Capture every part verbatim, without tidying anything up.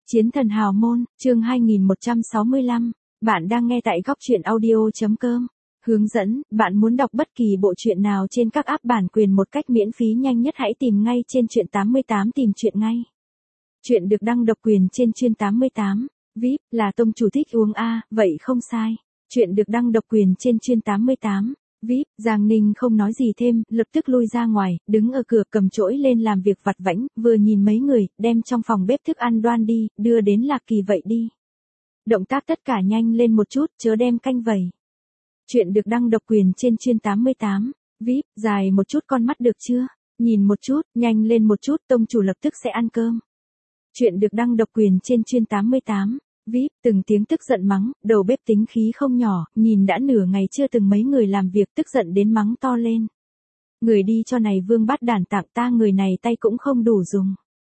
Chiến thần hào môn, chương hai nghìn một trăm sáu mươi lăm, bạn đang nghe tại góc truyện audio.com. Hướng dẫn, bạn muốn đọc bất kỳ bộ truyện nào trên các app bản quyền một cách miễn phí nhanh nhất hãy tìm ngay trên truyện tám mươi tám tìm truyện ngay. Truyện được đăng độc quyền trên chuyên tám mươi tám, vê i pê, là tông chủ thích uống a, vậy không sai. Truyện được đăng độc quyền trên chuyên tám mươi tám, vê i pê, Giang Ninh không nói gì thêm, lập tức lui ra ngoài, đứng ở cửa cầm chổi lên làm việc vặt vãnh, vừa nhìn mấy người, đem trong phòng bếp thức ăn đoan đi, đưa đến Lạc Kỳ vậy đi. Động tác tất cả nhanh lên một chút, chớ đem canh vẩy. Truyện được đăng độc quyền trên chuyên tám mươi tám, vê i pê, dài một chút con mắt được chưa? Nhìn một chút, nhanh lên một chút, tông chủ lập tức sẽ ăn cơm. Truyện được đăng độc quyền trên chuyên tám mươi tám, vê i pê, từng tiếng tức giận mắng, đầu bếp tính khí không nhỏ, nhìn đã nửa ngày chưa từng mấy người làm việc tức giận đến mắng to lên. Người đi cho này vương bát đản tặng ta người này tay cũng không đủ dùng.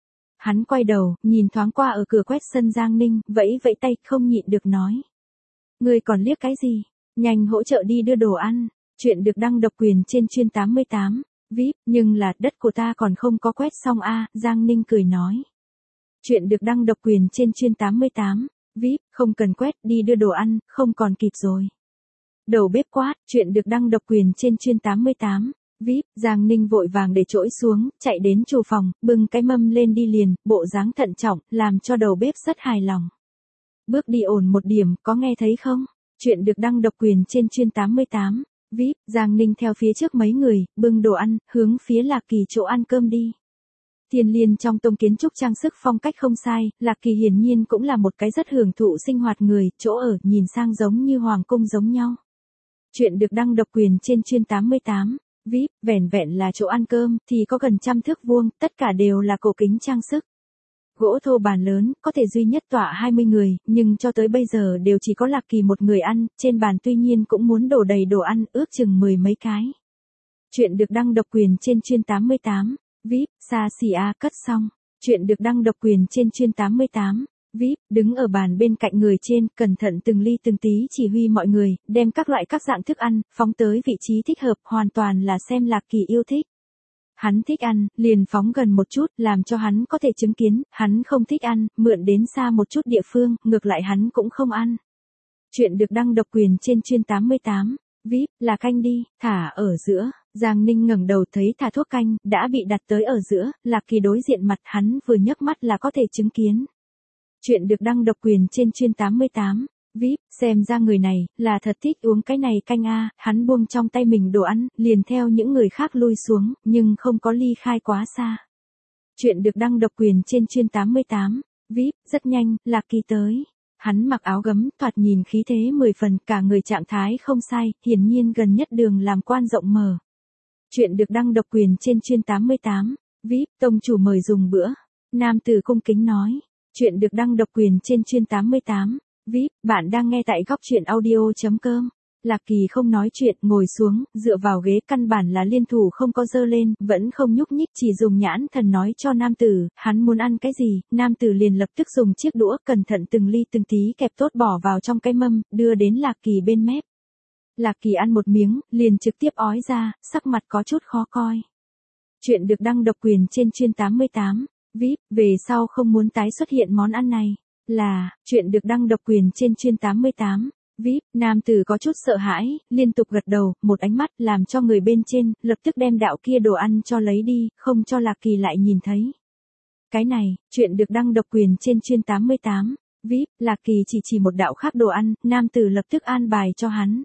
Hắn quay đầu, nhìn thoáng qua ở cửa quét sân Giang Ninh, vẫy vẫy tay, không nhịn được nói. Người còn liếc cái gì? Nhanh hỗ trợ đi đưa đồ ăn. Truyện được đăng độc quyền trên chuyên tám mươi tám, vê i pê, nhưng là đất của ta còn không có quét xong a, Giang Ninh cười nói. Truyện được đăng độc quyền trên chuyên tám mươi tám, vê i pê, không cần quét, đi đưa đồ ăn, không còn kịp rồi. Đầu bếp quát, truyện được đăng độc quyền trên chuyên tám mươi tám, vê i pê, Giang Ninh vội vàng để chổi xuống, chạy đến chủ phòng, bưng cái mâm lên đi liền, bộ dáng thận trọng, làm cho đầu bếp rất hài lòng. Bước đi ổn một điểm, có nghe thấy không? Truyện được đăng độc quyền trên chuyên tám mươi tám, vê i pê, Giang Ninh theo phía trước mấy người, bưng đồ ăn, hướng phía Lạc Kỳ chỗ ăn cơm đi. Thiên Liên trong tông kiến trúc trang sức phong cách không sai, Lạc Kỳ hiển nhiên cũng là một cái rất hưởng thụ sinh hoạt người, chỗ ở nhìn sang giống như hoàng cung giống nhau. Truyện được đăng độc quyền trên chuyên tám mươi tám, vê i pê, vẻn vẹn là chỗ ăn cơm thì có gần trăm thước vuông, tất cả đều là cổ kính trang sức. Gỗ thô bàn lớn, có thể duy nhất tọa hai mươi người, nhưng cho tới bây giờ đều chỉ có Lạc Kỳ một người ăn, trên bàn tuy nhiên cũng muốn đổ đầy đồ ăn, ước chừng mười mấy cái. Truyện được đăng độc quyền trên chuyên tám mươi tám, vê i pê, xa xỉ a cất xong. Truyện được đăng độc quyền trên chuyên tám mươi tám, vê i pê, đứng ở bàn bên cạnh người trên, cẩn thận từng ly từng tí chỉ huy mọi người, đem các loại các dạng thức ăn, phóng tới vị trí thích hợp, hoàn toàn là xem Lạc Kỳ yêu thích. Hắn thích ăn, liền phóng gần một chút, làm cho hắn có thể chứng kiến, hắn không thích ăn, mượn đến xa một chút địa phương, ngược lại hắn cũng không ăn. Truyện được đăng độc quyền trên chuyên tám mươi tám, vê i pê, là canh đi, thả ở giữa. Giang Ninh ngẩng đầu thấy thả thuốc canh, đã bị đặt tới ở giữa, Lạc Kỳ đối diện mặt hắn vừa nhấc mắt là có thể chứng kiến. Truyện được đăng độc quyền trên chuyên tám mươi tám, vê i pê, xem ra người này, là thật thích uống cái này canh a, hắn buông trong tay mình đồ ăn, liền theo những người khác lui xuống, nhưng không có ly khai quá xa. Truyện được đăng độc quyền trên chuyên tám mươi tám, vê i pê, rất nhanh, Lạc Kỳ tới. Hắn mặc áo gấm, thoạt nhìn khí thế mười phần, cả người trạng thái không sai, hiển nhiên gần nhất đường làm quan rộng mở. Truyện được đăng độc quyền trên chuyên tám mươi tám, vê i pê, tông chủ mời dùng bữa. Nam tử cung kính nói. Truyện được đăng độc quyền trên chuyên tám mươi tám, vê i pê, bạn đang nghe tại góc truyện audio.com. Lạc Kỳ không nói chuyện, ngồi xuống, dựa vào ghế, căn bản là liên thủ không có dơ lên, vẫn không nhúc nhích, chỉ dùng nhãn thần nói cho nam tử, hắn muốn ăn cái gì, nam tử liền lập tức dùng chiếc đũa, cẩn thận từng ly từng tí kẹp tốt bỏ vào trong cái mâm, đưa đến Lạc Kỳ bên mép. Lạc Kỳ ăn một miếng, liền trực tiếp ói ra, sắc mặt có chút khó coi. Truyện được đăng độc quyền trên chuyên tám mươi tám, vê i pê, về sau không muốn tái xuất hiện món ăn này. Là, truyện được đăng độc quyền trên chuyên tám mươi tám, vê i pê, nam tử có chút sợ hãi, liên tục gật đầu, một ánh mắt làm cho người bên trên, lập tức đem đạo kia đồ ăn cho lấy đi, không cho Lạc Kỳ lại nhìn thấy. Cái này, truyện được đăng độc quyền trên chuyên tám mươi tám, vê i pê, Lạc Kỳ chỉ chỉ một đạo khác đồ ăn, nam tử lập tức an bài cho hắn.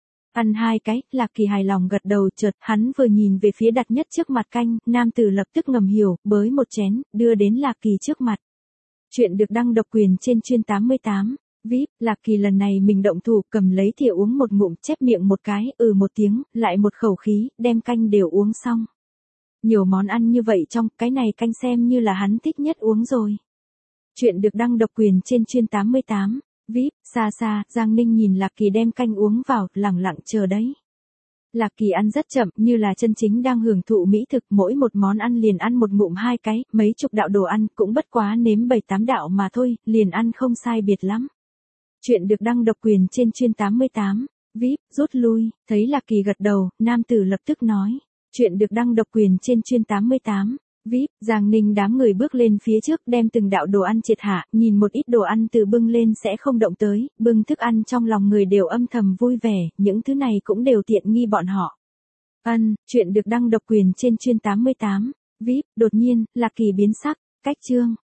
Ăn hai cái, Lạc Kỳ hài lòng gật đầu, chợt, hắn vừa nhìn về phía đặt nhất trước mặt canh, nam tử lập tức ngầm hiểu, bới một chén, đưa đến Lạc Kỳ trước mặt. Truyện được đăng độc quyền trên chuyên tám mươi tám, vê i pê, Lạc Kỳ lần này mình động thủ, cầm lấy thìa uống một ngụm, chép miệng một cái, ừ một tiếng, lại một khẩu khí, đem canh đều uống xong. Nhiều món ăn như vậy trong, cái này canh xem như là hắn thích nhất uống rồi. Truyện được đăng độc quyền trên chuyên tám mươi tám, vê i pê, xa xa, Giang Ninh nhìn Lạc Kỳ đem canh uống vào, lẳng lặng chờ đấy. Lạc Kỳ ăn rất chậm, như là chân chính đang hưởng thụ mỹ thực, mỗi một món ăn liền ăn một ngụm hai cái, mấy chục đạo đồ ăn, cũng bất quá nếm bảy tám đạo mà thôi, liền ăn không sai biệt lắm. Truyện được đăng độc quyền trên chuyên tám mươi tám, vê i pê, rút lui, thấy Lạc Kỳ gật đầu, nam tử lập tức nói. Truyện được đăng độc quyền trên chuyên tám mươi tám, vê i pê, Giang Ninh đám người bước lên phía trước đem từng đạo đồ ăn triệt hạ, nhìn một ít đồ ăn từ bưng lên sẽ không động tới, bưng thức ăn trong lòng người đều âm thầm vui vẻ, những thứ này cũng đều tiện nghi bọn họ. Ân, chuyện được đăng độc quyền trên chuyên tám mươi tám, vê i pê, đột nhiên, Lạc Kỳ biến sắc, cách chương.